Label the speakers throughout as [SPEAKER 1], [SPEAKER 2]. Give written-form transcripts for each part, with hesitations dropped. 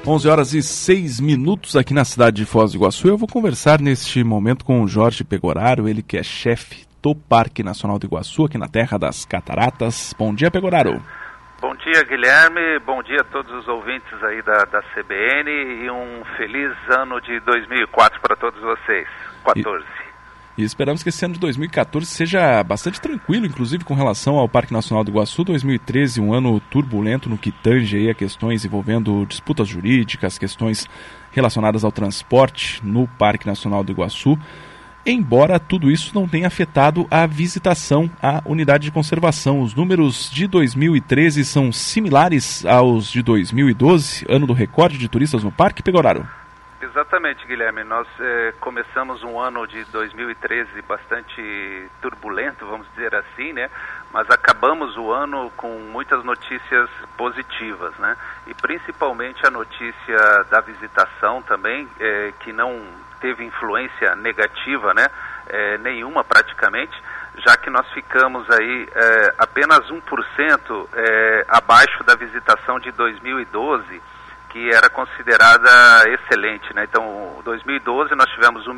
[SPEAKER 1] 11h06 aqui na cidade de Foz do Iguaçu. Eu vou conversar neste momento com o Jorge Pegoraro, ele que é chefe do Parque Nacional do Iguaçu, aqui na Terra das Cataratas. Bom dia, Pegoraro.
[SPEAKER 2] Bom dia, Guilherme. Bom dia a todos os ouvintes aí da CBN e um feliz ano de 2004 para todos vocês. 14.
[SPEAKER 1] E esperamos que esse ano de 2014 seja bastante tranquilo, inclusive com relação ao Parque Nacional do Iguaçu. 2013, um ano turbulento no que tange aí a questões envolvendo disputas jurídicas, questões relacionadas ao transporte no Parque Nacional do Iguaçu. Embora tudo isso não tenha afetado a visitação à unidade de conservação. Os números de 2013 são similares aos de 2012, ano do recorde de turistas no Parque, Pegoraro?
[SPEAKER 2] Exatamente, Guilherme. Nós começamos um ano de 2013 bastante turbulento, vamos dizer assim, né? Mas acabamos o ano com muitas notícias positivas, né? E principalmente a notícia da visitação também, que não teve influência negativa, né? Nenhuma praticamente, já que nós ficamos aí apenas 1% abaixo da visitação de 2012, que era considerada excelente, né? Então, em 2012 nós tivemos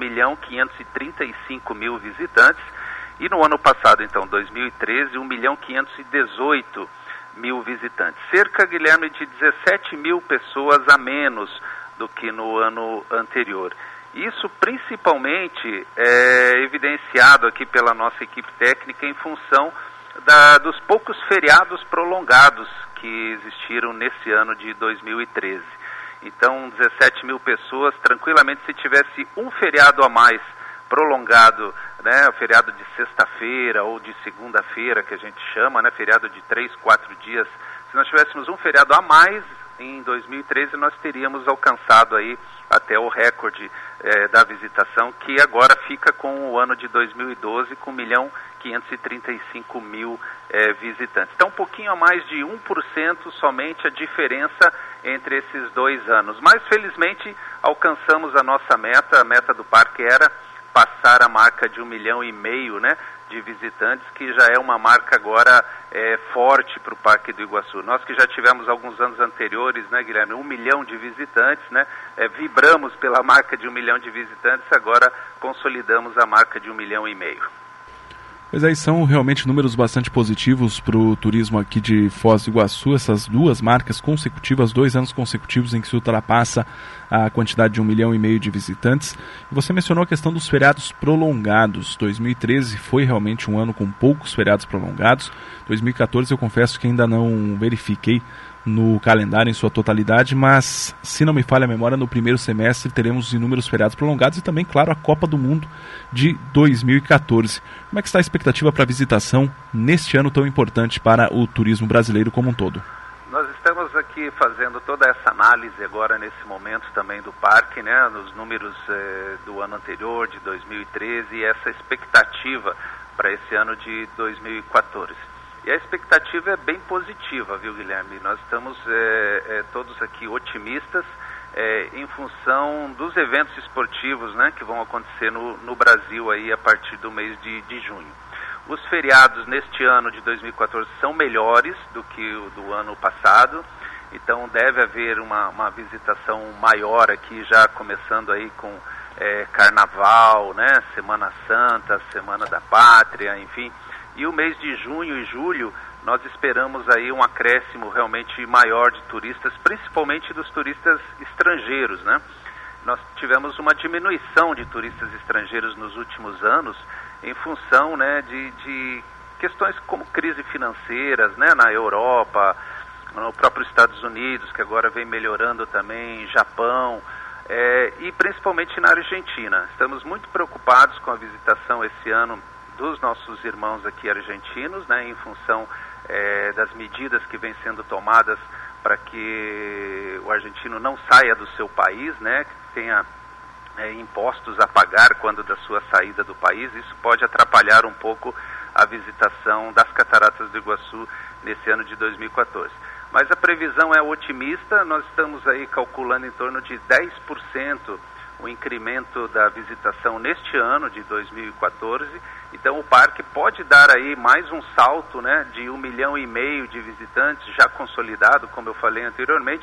[SPEAKER 2] 1.535.000 visitantes e no ano passado, então, 2013, 1.518.000 visitantes. Cerca, Guilherme, de 17.000 pessoas a menos do que no ano anterior. Isso principalmente é evidenciado aqui pela nossa equipe técnica em função dos poucos feriados prolongados que existiram nesse ano de 2013. Então, 17.000 pessoas, tranquilamente, se tivesse um feriado a mais prolongado, né, o feriado de sexta-feira ou de segunda-feira, que a gente chama, né, feriado de 3, 4 dias, se nós tivéssemos um feriado a mais em 2013, nós teríamos alcançado aí até o recorde da visitação, que agora fica com o ano de 2012, com 1.535.000 visitantes. Então, um pouquinho a mais de 1% somente a diferença entre esses dois anos. Mas, felizmente, alcançamos a nossa meta. A meta do parque era passar a marca de 1,5 milhão, né, de visitantes, que já é uma marca agora forte para o Parque do Iguaçu. Nós que já tivemos alguns anos anteriores, né, Guilherme, 1 milhão de visitantes, né, vibramos pela marca de 1 milhão de visitantes, agora consolidamos a marca de 1,5 milhão.
[SPEAKER 1] Pois aí são realmente números bastante positivos para o turismo aqui de Foz do Iguaçu, essas duas marcas consecutivas, 2 anos consecutivos em que se ultrapassa a quantidade de 1,5 milhão de visitantes. E você mencionou a questão dos feriados prolongados. 2013 foi realmente um ano com poucos feriados prolongados. 2014 eu confesso que ainda não verifiquei no calendário em sua totalidade, mas se não me falha a memória, no primeiro semestre teremos inúmeros feriados prolongados e também, claro, a Copa do Mundo de 2014. Como é que está a expectativa para a visitação neste ano tão importante para o turismo brasileiro como um todo?
[SPEAKER 2] Nós estamos aqui fazendo toda essa análise agora nesse momento também do parque, né, nos números do ano anterior, de 2013, e essa expectativa para esse ano de 2014. E a expectativa é bem positiva, viu, Guilherme? Nós estamos todos aqui otimistas em função dos eventos esportivos, né, que vão acontecer no Brasil aí a partir do mês de junho. Os feriados neste ano de 2014 são melhores do que o do ano passado, então deve haver uma visitação maior aqui, já começando aí com Carnaval, né, Semana Santa, Semana da Pátria, enfim. E o mês de junho e julho, nós esperamos aí um acréscimo realmente maior de turistas, principalmente dos turistas estrangeiros, né? Nós tivemos uma diminuição de turistas estrangeiros nos últimos anos, em função, né, de questões como crise financeiras, né, na Europa, no próprio Estados Unidos, que agora vem melhorando também, Japão, e principalmente na Argentina. Estamos muito preocupados com a visitação esse ano dos nossos irmãos aqui argentinos, né, em função das medidas que vêm sendo tomadas para que o argentino não saia do seu país, né, que tenha impostos a pagar quando da sua saída do país. Isso pode atrapalhar um pouco a visitação das Cataratas do Iguaçu nesse ano de 2014. Mas a previsão é otimista, nós estamos aí calculando em torno de 10% o incremento da visitação neste ano de 2014, então o parque pode dar aí mais um salto, né, de 1,5 milhão de visitantes já consolidado, como eu falei anteriormente,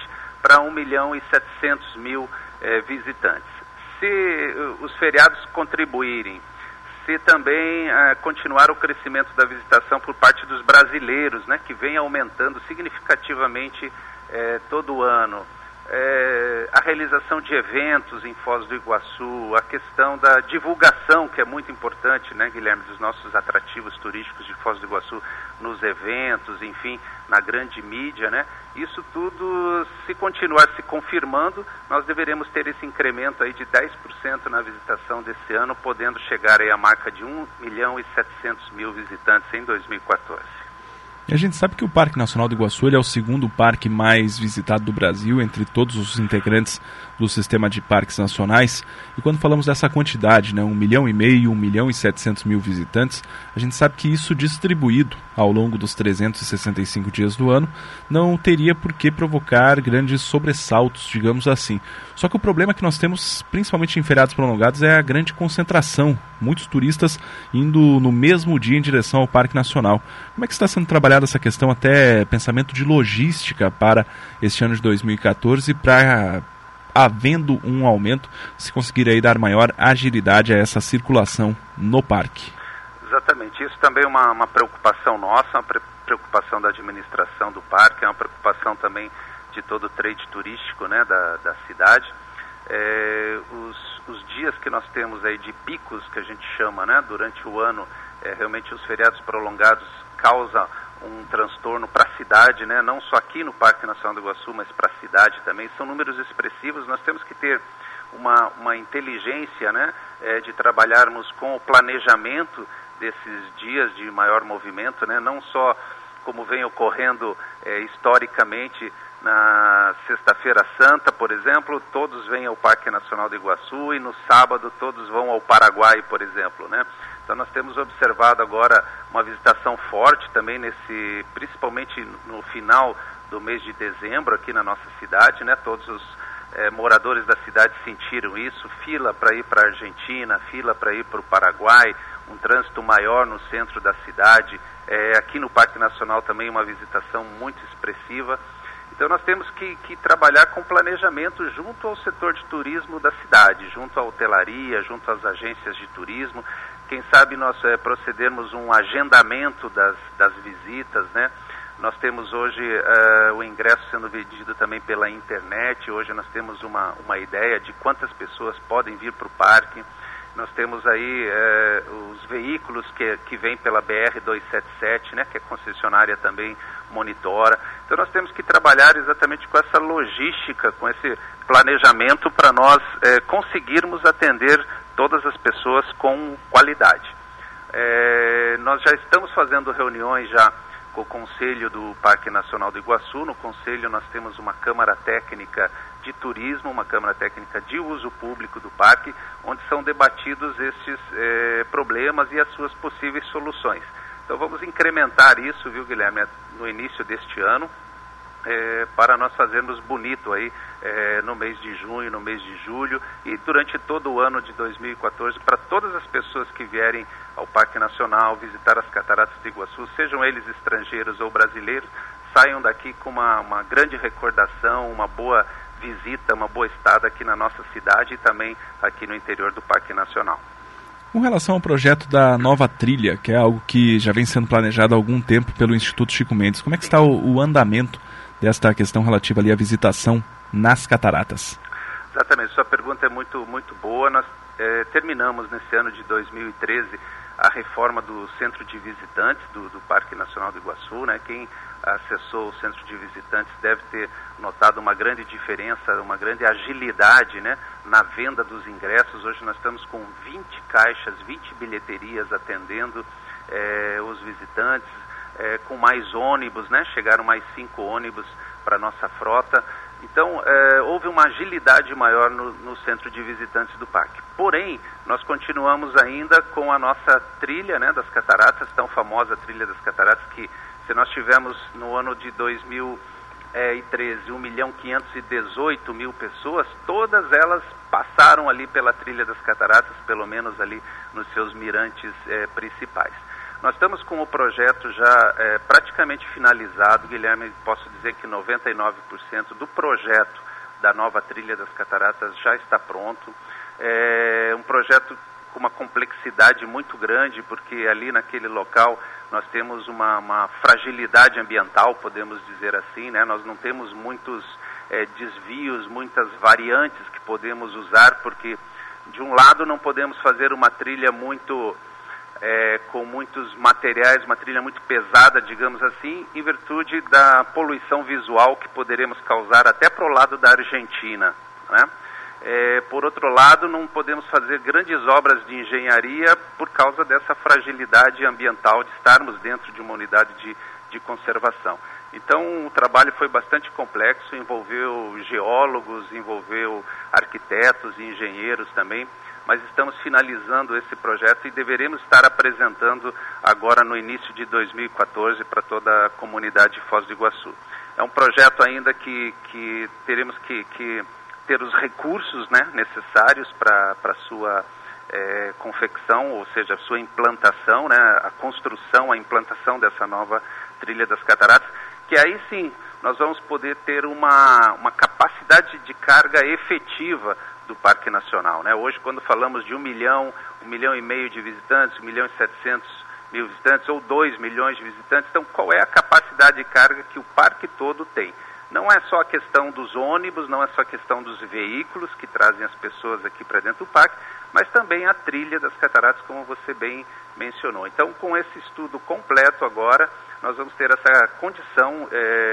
[SPEAKER 2] para 1.700.000 visitantes. Se os feriados contribuírem, se também continuar o crescimento da visitação por parte dos brasileiros, né, que vem aumentando significativamente todo ano, a realização de eventos em Foz do Iguaçu, a questão da divulgação, que é muito importante, né, Guilherme, dos nossos atrativos turísticos de Foz do Iguaçu nos eventos, enfim, na grande mídia, né? Isso tudo, se continuar se confirmando, nós deveremos ter esse incremento aí de 10% na visitação desse ano, podendo chegar aí à marca de 1.700.000 visitantes em 2014.
[SPEAKER 1] E a gente sabe que o Parque Nacional do Iguaçu ele é o segundo parque mais visitado do Brasil, entre todos os integrantes do sistema de parques nacionais. E quando falamos dessa quantidade, né, 1,5 milhão, 1.700.000 visitantes, a gente sabe que isso distribuído ao longo dos 365 dias do ano não teria por que provocar grandes sobressaltos, digamos assim. Só que o problema que nós temos, principalmente em feriados prolongados, é a grande concentração. Muitos turistas indo no mesmo dia em direção ao Parque Nacional. Como é que está sendo trabalhada essa questão, até pensamento de logística para este ano de 2014, para, havendo um aumento, se conseguir aí dar maior agilidade a essa circulação no parque?
[SPEAKER 2] Exatamente, isso também é uma preocupação nossa, uma preocupação da administração do parque, é uma preocupação também de todo o trade turístico, né, da cidade. Os dias que nós temos aí de picos, que a gente chama, né, durante o ano, realmente os feriados prolongados causam um transtorno para a cidade, né, não só aqui no Parque Nacional do Iguaçu, mas para a cidade também. São números expressivos. Nós temos que ter uma inteligência, né, de trabalharmos com o planejamento desses dias de maior movimento, né, não só como vem ocorrendo historicamente na Sexta-feira Santa, por exemplo, todos vêm ao Parque Nacional do Iguaçu e no sábado todos vão ao Paraguai, por exemplo, né? Então nós temos observado agora uma visitação forte também principalmente no final do mês de dezembro aqui na nossa cidade, né? Todos os moradores da cidade sentiram isso, fila para ir para a Argentina, fila para ir para o Paraguai, um trânsito maior no centro da cidade, aqui no Parque Nacional também uma visitação muito expressiva. Então nós temos que trabalhar com planejamento junto ao setor de turismo da cidade, junto à hotelaria, junto às agências de turismo. Quem sabe nós procedermos um agendamento das visitas, né? Nós temos hoje o ingresso sendo vendido também pela internet. Hoje nós temos uma ideia de quantas pessoas podem vir para o parque. Nós temos aí os veículos que vêm pela BR-277, né, que a concessionária também monitora. Então nós temos que trabalhar exatamente com essa logística, com esse planejamento para nós conseguirmos atender todas as pessoas com qualidade. Nós já estamos fazendo reuniões já com o Conselho do Parque Nacional do Iguaçu. No Conselho nós temos uma Câmara Técnica de Turismo, uma Câmara Técnica de Uso Público do Parque, onde são debatidos estes problemas e as suas possíveis soluções. Então vamos incrementar isso, viu, Guilherme, no início deste ano, para nós fazermos bonito aí no mês de junho, no mês de julho e durante todo o ano de 2014, para todas as pessoas que vierem ao Parque Nacional visitar as Cataratas do Iguaçu, sejam eles estrangeiros ou brasileiros, saiam daqui com uma grande recordação, uma boa visita, uma boa estada aqui na nossa cidade e também aqui no interior do Parque Nacional.
[SPEAKER 1] Com relação ao projeto da nova trilha, que é algo que já vem sendo planejado há algum tempo pelo Instituto Chico Mendes, como é que está o andamento desta questão relativa ali à visitação nas cataratas?
[SPEAKER 2] Exatamente, sua pergunta é muito, muito boa. Nós terminamos nesse ano de 2013 a reforma do Centro de Visitantes do Parque Nacional do Iguaçu, né? Quem acessou o Centro de Visitantes deve ter notado uma grande diferença, uma grande agilidade, né, na venda dos ingressos. Hoje nós estamos com 20 caixas, 20 bilheterias atendendo os visitantes, com mais ônibus, né? Chegaram mais 5 ônibus para a nossa frota. Então, houve uma agilidade maior no centro de visitantes do parque. Porém, nós continuamos ainda com a nossa trilha, né, das cataratas, tão famosa trilha das cataratas, que se nós tivemos no ano de 2013 1.518.000 pessoas, todas elas passaram ali pela trilha das cataratas, pelo menos ali nos seus mirantes principais. Nós estamos com o projeto já praticamente finalizado, Guilherme, posso dizer que 99% do projeto da nova trilha das Cataratas já está pronto. É um projeto com uma complexidade muito grande, porque ali naquele local nós temos uma fragilidade ambiental, podemos dizer assim, né? Nós não temos muitos desvios, muitas variantes que podemos usar, porque de um lado não podemos fazer uma trilha muito com muitos materiais, uma trilha muito pesada, digamos assim, em virtude da poluição visual que poderemos causar até para o lado da Argentina, né? Por outro lado, não podemos fazer grandes obras de engenharia por causa dessa fragilidade ambiental de estarmos dentro de uma unidade de conservação. Então, o trabalho foi bastante complexo, envolveu geólogos, envolveu arquitetos e engenheiros também, mas estamos finalizando esse projeto e deveremos estar apresentando agora no início de 2014 para toda a comunidade de Foz do Iguaçu. É um projeto ainda que teremos que ter os recursos, né, necessários para a sua confecção, ou seja, a sua implantação, né, a construção, a implantação dessa nova trilha das Cataratas, que aí sim nós vamos poder ter uma capacidade de carga efetiva do Parque Nacional, né? Hoje, quando falamos de 1 milhão e meio de visitantes, 1.700.000 visitantes ou 2 milhões de visitantes, então qual é a capacidade de carga que o parque todo tem? Não é só a questão dos ônibus, não é só a questão dos veículos que trazem as pessoas aqui para dentro do parque, mas também a trilha das Cataratas, como você bem mencionou. Então, com esse estudo completo agora, nós vamos ter essa condição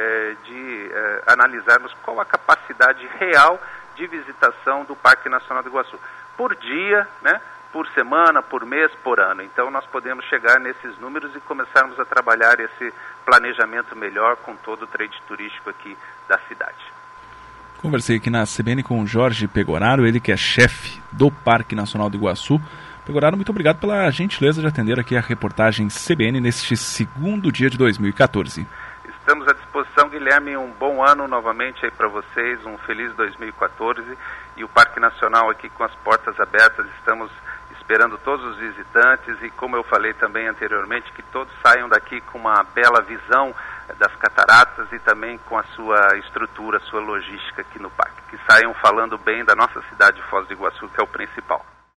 [SPEAKER 2] de analisarmos qual a capacidade real de visitação do Parque Nacional do Iguaçu. Por dia, né, por semana, por mês, por ano. Então nós podemos chegar nesses números e começarmos a trabalhar esse planejamento melhor com todo o trade turístico aqui da cidade.
[SPEAKER 1] Conversei aqui na CBN com o Jorge Pegoraro, ele que é chefe do Parque Nacional do Iguaçu. Pegoraro, muito obrigado pela gentileza de atender aqui a reportagem CBN neste segundo dia de 2014.
[SPEAKER 2] Estamos à disposição, Guilherme, um bom ano novamente aí para vocês, um feliz 2014 e o Parque Nacional aqui com as portas abertas, estamos esperando todos os visitantes e, como eu falei também anteriormente, que todos saiam daqui com uma bela visão das cataratas e também com a sua estrutura, a sua logística aqui no parque, que saiam falando bem da nossa cidade de Foz do Iguaçu, que é o principal.